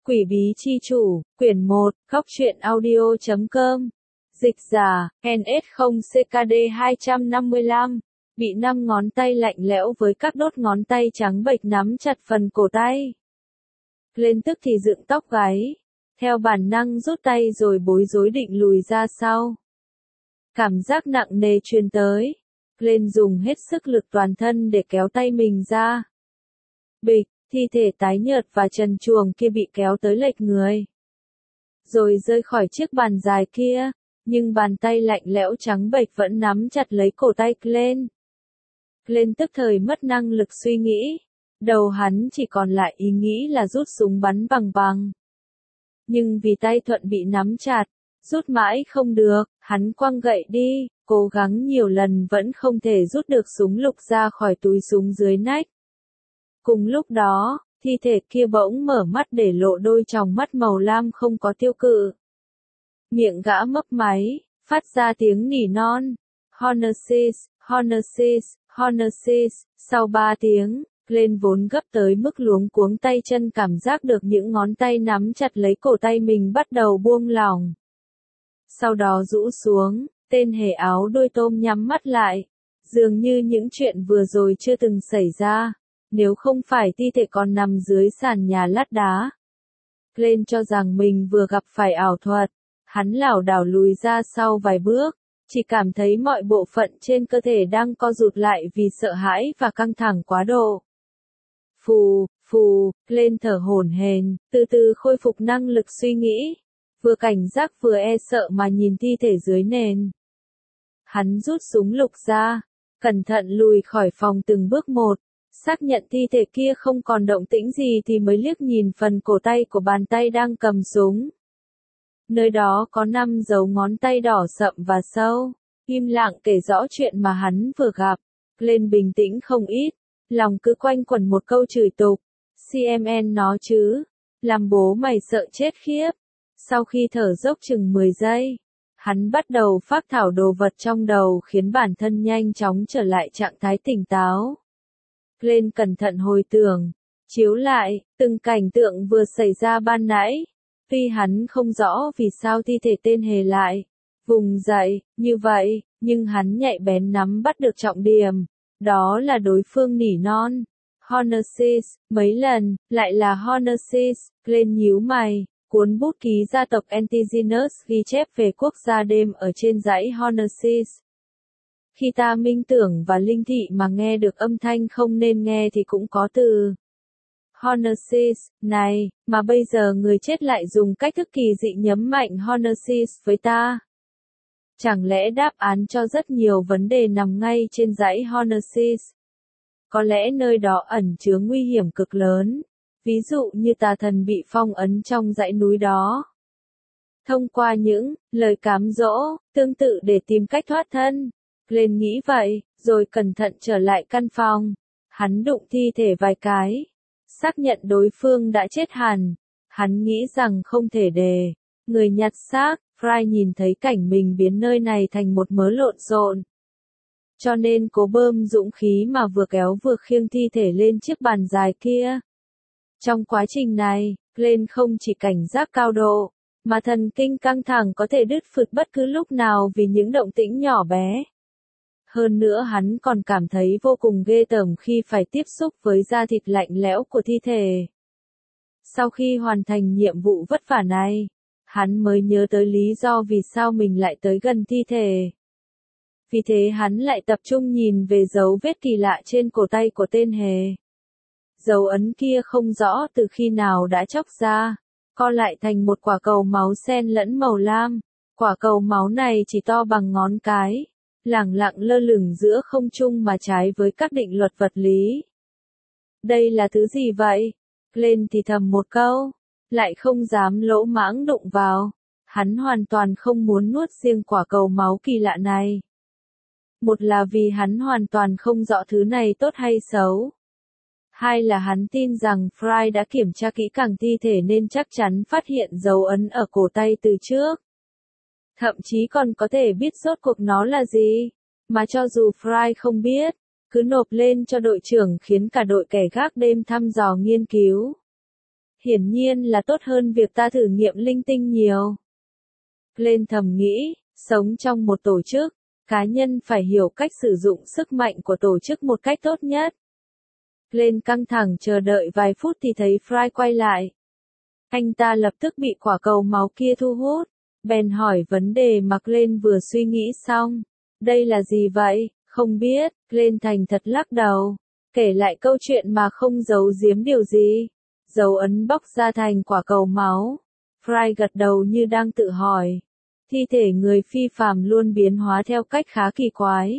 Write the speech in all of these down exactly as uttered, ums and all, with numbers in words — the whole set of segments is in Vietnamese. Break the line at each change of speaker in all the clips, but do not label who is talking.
Quỷ bí chi chủ, quyển một, góc truyện audio chấm com. Dịch giả, en ét không C K D hai trăm năm mươi lăm. Bị năm ngón tay lạnh lẽo với các đốt ngón tay trắng bệch nắm chặt phần cổ tay. Lên tức thì dựng tóc gáy. Theo bản năng rút tay rồi bối rối định lùi ra sau. Cảm giác nặng nề truyền tới. Lên dùng hết sức lực toàn thân để kéo tay mình ra. Bịch, thi thể tái nhợt và trần truồng kia bị kéo tới lệch người. Rồi rơi khỏi chiếc bàn dài kia, nhưng bàn tay lạnh lẽo trắng bệch vẫn nắm chặt lấy cổ tay Glenn. Glenn tức thời mất năng lực suy nghĩ. Đầu hắn chỉ còn lại ý nghĩ là rút súng bắn bằng bằng. Nhưng vì tay thuận bị nắm chặt, rút mãi không được, hắn quăng gậy đi, cố gắng nhiều lần vẫn không thể rút được súng lục ra khỏi túi súng dưới nách. Cùng lúc đó, thi thể kia bỗng mở mắt để lộ đôi tròng mắt màu lam không có tiêu cự. Miệng gã mấp máy, phát ra tiếng nỉ non. Hornacys, Hornacys, Hornacys, sau ba tiếng, Glenn vốn gấp tới mức luống cuống tay chân cảm giác được những ngón tay nắm chặt lấy cổ tay mình bắt đầu buông lỏng. Sau đó rũ xuống, tên hề áo đôi tôm nhắm mắt lại. Dường như những chuyện vừa rồi chưa từng xảy ra. Nếu không phải thi thể còn nằm dưới sàn nhà lát đá. Glenn cho rằng mình vừa gặp phải ảo thuật. Hắn lảo đảo lùi ra sau vài bước. Chỉ cảm thấy mọi bộ phận trên cơ thể đang co rụt lại vì sợ hãi và căng thẳng quá độ. Phù, phù, Glenn thở hổn hển, từ từ khôi phục năng lực suy nghĩ. Vừa cảnh giác vừa e sợ mà nhìn thi thể dưới nền. Hắn rút súng lục ra. Cẩn thận lùi khỏi phòng từng bước một. Xác nhận thi thể kia không còn động tĩnh gì thì mới liếc nhìn phần cổ tay của bàn tay đang cầm súng. Nơi đó có năm dấu ngón tay đỏ sậm và sâu. Im lặng kể rõ chuyện mà hắn vừa gặp. Glenn bình tĩnh không ít. Lòng cứ quanh quẩn một câu chửi tục. xê em en nó chứ. Làm bố mày sợ chết khiếp. Sau khi thở dốc chừng mười giây. Hắn bắt đầu phác thảo đồ vật trong đầu khiến bản thân nhanh chóng trở lại trạng thái tỉnh táo. Glenn cẩn thận hồi tưởng, chiếu lại, từng cảnh tượng vừa xảy ra ban nãy. Tuy hắn không rõ vì sao thi thể tên hề lại vùng dậy như vậy, nhưng hắn nhạy bén nắm bắt được trọng điểm. Đó là đối phương nỉ non. Hornacys, mấy lần, lại là Hornacys. Glenn nhíu mày, cuốn bút ký gia tộc Antigenus ghi chép về quốc gia đêm ở trên dãy Hornacys. Khi ta minh tưởng và linh thị mà nghe được âm thanh không nên nghe thì cũng có từ Hornacys, này, mà bây giờ người chết lại dùng cách thức kỳ dị nhấn mạnh Hornacys với ta. Chẳng lẽ đáp án cho rất nhiều vấn đề nằm ngay trên dãy Hornacys? Có lẽ nơi đó ẩn chứa nguy hiểm cực lớn, ví dụ như tà thần bị phong ấn trong dãy núi đó. Thông qua những lời cám dỗ, tương tự để tìm cách thoát thân. Glenn nghĩ vậy, rồi cẩn thận trở lại căn phòng. Hắn đụng thi thể vài cái. Xác nhận đối phương đã chết hẳn. Hắn nghĩ rằng không thể để người nhặt xác. Fry nhìn thấy cảnh mình biến nơi này thành một mớ lộn xộn. Cho nên cố bơm dũng khí mà vừa kéo vừa khiêng thi thể lên chiếc bàn dài kia. Trong quá trình này, Glenn không chỉ cảnh giác cao độ, mà thần kinh căng thẳng có thể đứt phượt bất cứ lúc nào vì những động tĩnh nhỏ bé. Hơn nữa hắn còn cảm thấy vô cùng ghê tởm khi phải tiếp xúc với da thịt lạnh lẽo của thi thể. Sau khi hoàn thành nhiệm vụ vất vả này, hắn mới nhớ tới lý do vì sao mình lại tới gần thi thể. Vì thế hắn lại tập trung nhìn về dấu vết kỳ lạ trên cổ tay của tên hề. Dấu ấn kia không rõ từ khi nào đã chóc ra, co lại thành một quả cầu máu xen lẫn màu lam. Quả cầu máu này chỉ to bằng ngón cái, lẳng lặng lơ lửng giữa không trung mà trái với các định luật vật lý. Đây là thứ gì vậy? Glenn thì thầm một câu, lại không dám lỗ mãng đụng vào. Hắn hoàn toàn không muốn nuốt riêng quả cầu máu kỳ lạ này. Một là vì hắn hoàn toàn không rõ thứ này tốt hay xấu. Hai là hắn tin rằng Fry đã kiểm tra kỹ càng thi thể nên chắc chắn phát hiện dấu ấn ở cổ tay từ trước. Thậm chí còn có thể biết rốt cuộc nó là gì. Mà cho dù Fry không biết, cứ nộp lên cho đội trưởng khiến cả đội kẻ gác đêm thăm dò nghiên cứu. Hiển nhiên là tốt hơn việc ta thử nghiệm linh tinh nhiều. Glenn thầm nghĩ, sống trong một tổ chức, cá nhân phải hiểu cách sử dụng sức mạnh của tổ chức một cách tốt nhất. Glenn căng thẳng chờ đợi vài phút thì thấy Fry quay lại. Anh ta lập tức bị quả cầu máu kia thu hút, bèn hỏi vấn đề mà Glenn vừa suy nghĩ xong. Đây là gì vậy? Không biết, Glenn thành thật lắc đầu, kể lại câu chuyện mà không giấu giếm điều gì. Dấu ấn bóc ra thành quả cầu máu. Fry gật đầu như đang tự hỏi. Thi thể người phi phàm luôn biến hóa theo cách khá kỳ quái.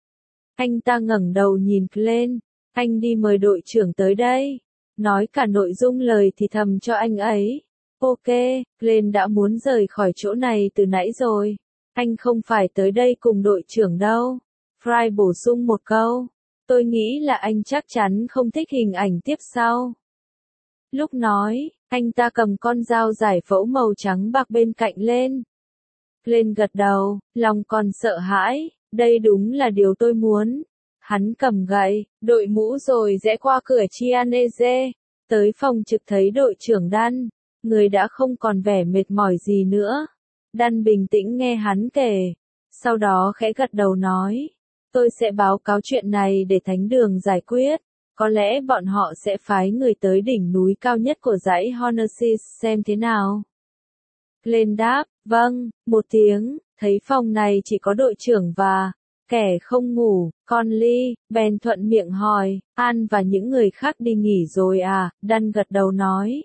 Anh ta ngẩng đầu nhìn Glenn. Anh đi mời đội trưởng tới đây. Nói cả nội dung lời thì thầm cho anh ấy. Ok, Glenn đã muốn rời khỏi chỗ này từ nãy rồi. Anh không phải tới đây cùng đội trưởng đâu. Fry bổ sung một câu. Tôi nghĩ là anh chắc chắn không thích hình ảnh tiếp sau. Lúc nói, anh ta cầm con dao giải phẫu màu trắng bạc bên cạnh lên. Glenn gật đầu, lòng còn sợ hãi, đây đúng là điều tôi muốn. Hắn cầm gậy, đội mũ rồi rẽ qua cửa Chianese, tới phòng trực thấy đội trưởng Dan, người đã không còn vẻ mệt mỏi gì nữa. Dan bình tĩnh nghe hắn kể, sau đó khẽ gật đầu nói, tôi sẽ báo cáo chuyện này để thánh đường giải quyết. Có lẽ bọn họ sẽ phái người tới đỉnh núi cao nhất của dãy Hornesis xem thế nào. Glenn đáp, vâng, một tiếng, thấy phòng này chỉ có đội trưởng và kẻ không ngủ, Conley, bèn thuận miệng hỏi, An và những người khác đi nghỉ rồi à, Dan gật đầu nói.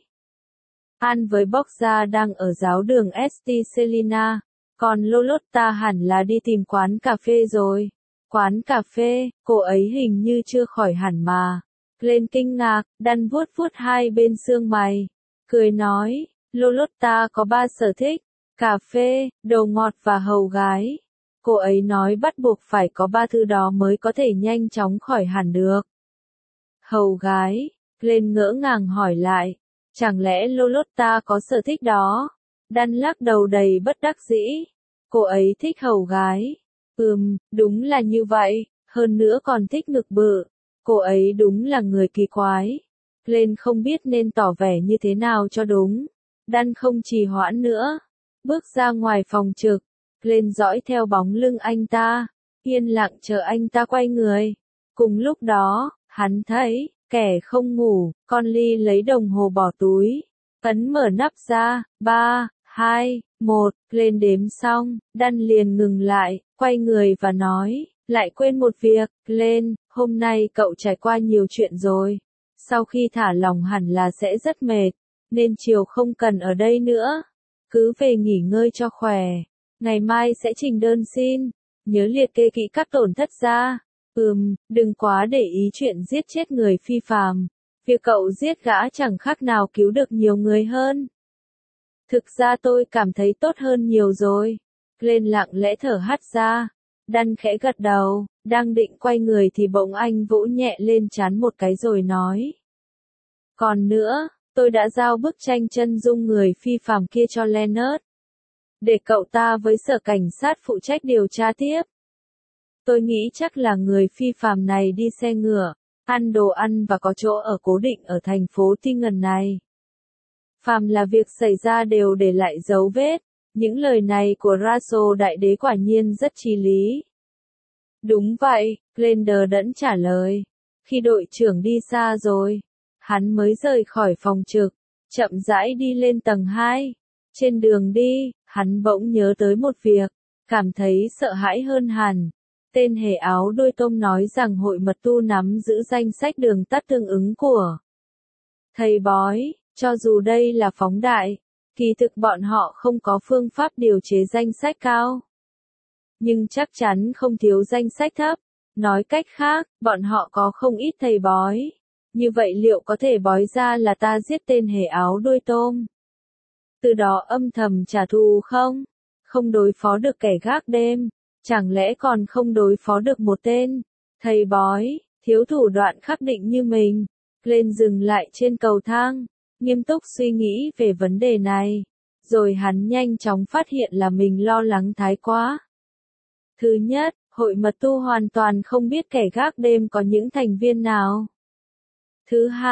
An với Boxer đang ở giáo đường St. Selina, còn Lolotta hẳn là đi tìm quán cà phê rồi. Quán cà phê, cô ấy hình như chưa khỏi hẳn mà. Glenn kinh ngạc, Dan vuốt vuốt hai bên xương mày. Cười nói, Lolotta có ba sở thích, cà phê, đồ ngọt và hầu gái. Cô ấy nói bắt buộc phải có ba thứ đó mới có thể nhanh chóng khỏi hẳn được. Hầu gái, Glenn ngỡ ngàng hỏi lại, chẳng lẽ Lolotta có sở thích đó? Dan lắc đầu đầy bất đắc dĩ. Cô ấy thích hầu gái. Ừm, đúng là như vậy, hơn nữa còn thích ngực bự. Cô ấy đúng là người kỳ quái. Glenn không biết nên tỏ vẻ như thế nào cho đúng. Dan không trì hoãn nữa. Bước ra ngoài phòng trực. Glenn dõi theo bóng lưng anh ta. Yên lặng chờ anh ta quay người. Cùng lúc đó, hắn thấy, kẻ không ngủ, Conley lấy đồng hồ bỏ túi. Ấn mở nắp ra, ba, hai, một, Glenn đếm xong, Dan liền ngừng lại, quay người và nói, lại quên một việc, Glenn, hôm nay cậu trải qua nhiều chuyện rồi. Sau khi thả lòng hẳn là sẽ rất mệt, nên chiều không cần ở đây nữa. Cứ về nghỉ ngơi cho khỏe. Ngày mai sẽ trình đơn xin. Nhớ liệt kê kỹ các tổn thất ra. Ừm, đừng quá để ý chuyện giết chết người phi phàm. Việc cậu giết gã chẳng khác nào cứu được nhiều người hơn. Thực ra tôi cảm thấy tốt hơn nhiều rồi. Glenn lặng lẽ thở hắt ra. Dan khẽ gật đầu, đang định quay người thì bỗng anh vỗ nhẹ lên trán một cái rồi nói. Còn nữa, tôi đã giao bức tranh chân dung người phi phàm kia cho Leonard. Để cậu ta với sở cảnh sát phụ trách điều tra tiếp. Tôi nghĩ chắc là người phi phàm này đi xe ngựa, ăn đồ ăn và có chỗ ở cố định ở thành phố Tingen này. Phàm là việc xảy ra đều để lại dấu vết. Những lời này của Russell đại đế quả nhiên rất chí lý. Đúng vậy, Glenn đờ đẫn trả lời. Khi đội trưởng đi xa rồi, hắn mới rời khỏi phòng trực, chậm rãi đi lên tầng hai. Trên đường đi, hắn bỗng nhớ tới một việc, cảm thấy sợ hãi hơn hẳn. Tên hề áo đuôi tôm nói rằng hội mật tu nắm giữ danh sách đường tắt tương ứng của thầy bói, cho dù đây là phóng đại, kỳ thực bọn họ không có phương pháp điều chế danh sách cao. Nhưng chắc chắn không thiếu danh sách thấp. Nói cách khác, bọn họ có không ít thầy bói. Như vậy liệu có thể bói ra là ta giết tên hề áo đuôi tôm? Từ đó âm thầm trả thù không? Không đối phó được kẻ gác đêm, chẳng lẽ còn không đối phó được một tên thầy bói, thiếu thủ đoạn khắc định như mình? Glenn dừng lại trên cầu thang, nghiêm túc suy nghĩ về vấn đề này. Rồi hắn nhanh chóng phát hiện là mình lo lắng thái quá. Thứ nhất, hội mật tu hoàn toàn không biết kẻ gác đêm có những thành viên nào. Thứ hai,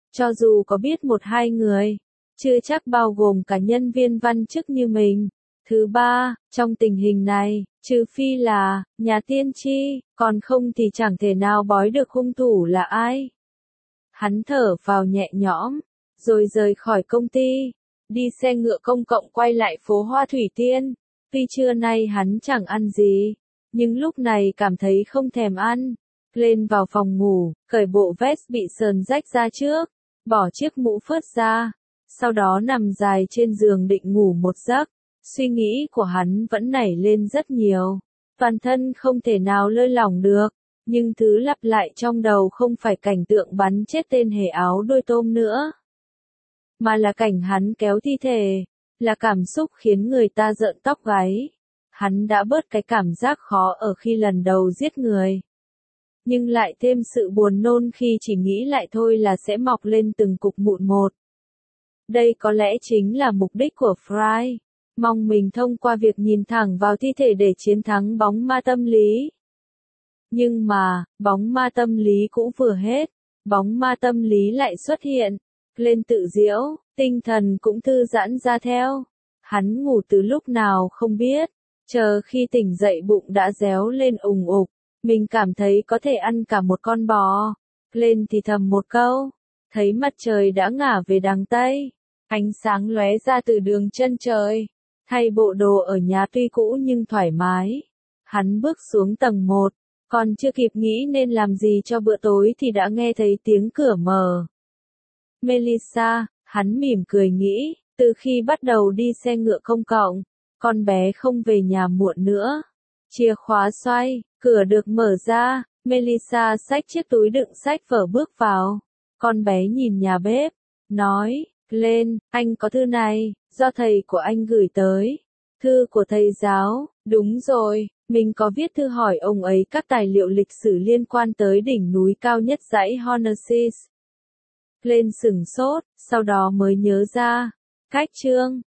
Cho dù có biết một hai người, chưa chắc bao gồm cả nhân viên văn chức như mình. Thứ ba, trong tình hình này, trừ phi là nhà tiên tri, còn không thì chẳng thể nào bói được hung thủ là ai. Hắn thở vào nhẹ nhõm, rồi rời khỏi công ty, đi xe ngựa công cộng quay lại phố Hoa Thủy Tiên. Tuy trưa nay hắn chẳng ăn gì, nhưng lúc này cảm thấy không thèm ăn. Lên vào phòng ngủ, cởi bộ vest bị sờn rách ra trước, bỏ chiếc mũ phớt ra, sau đó nằm dài trên giường định ngủ một giấc. Suy nghĩ của hắn vẫn nảy lên rất nhiều, toàn thân không thể nào lơi lỏng được, nhưng thứ lặp lại trong đầu không phải cảnh tượng bắn chết tên hề áo đôi tôm nữa, mà là cảnh hắn kéo thi thể, là cảm xúc khiến người ta rợn tóc gáy. Hắn đã bớt cái cảm giác khó ở khi lần đầu giết người, nhưng lại thêm sự buồn nôn khi chỉ nghĩ lại thôi là sẽ mọc lên từng cục mụn một. Đây có lẽ chính là mục đích của Fry, mong mình thông qua việc nhìn thẳng vào thi thể để chiến thắng bóng ma tâm lý. Nhưng mà, bóng ma tâm lý cũ vừa hết, bóng ma tâm lý lại xuất hiện, lên tự diễu, tinh thần cũng thư giãn ra theo. Hắn ngủ từ lúc nào không biết, chờ khi tỉnh dậy bụng đã réo lên ùng ục, mình cảm thấy có thể ăn cả một con bò. Lên thì thầm một câu, thấy mặt trời đã ngả về đằng Tây, ánh sáng lóe ra từ đường chân trời. Thay bộ đồ ở nhà tuy cũ nhưng thoải mái. Hắn bước xuống tầng một, còn chưa kịp nghĩ nên làm gì cho bữa tối thì đã nghe thấy tiếng cửa mở. Melissa, hắn mỉm cười nghĩ, từ khi bắt đầu đi xe ngựa công cộng, con bé không về nhà muộn nữa. Chìa khóa xoay, cửa được mở ra, Melissa xách chiếc túi đựng sách vở bước vào. Con bé nhìn nhà bếp, nói, lên, anh có thư này, do thầy của anh gửi tới. Thư của thầy giáo, đúng rồi, mình có viết thư hỏi ông ấy các tài liệu lịch sử liên quan tới đỉnh núi cao nhất dãy Hornices. Lên sửng sốt, sau đó mới nhớ ra, cách chương,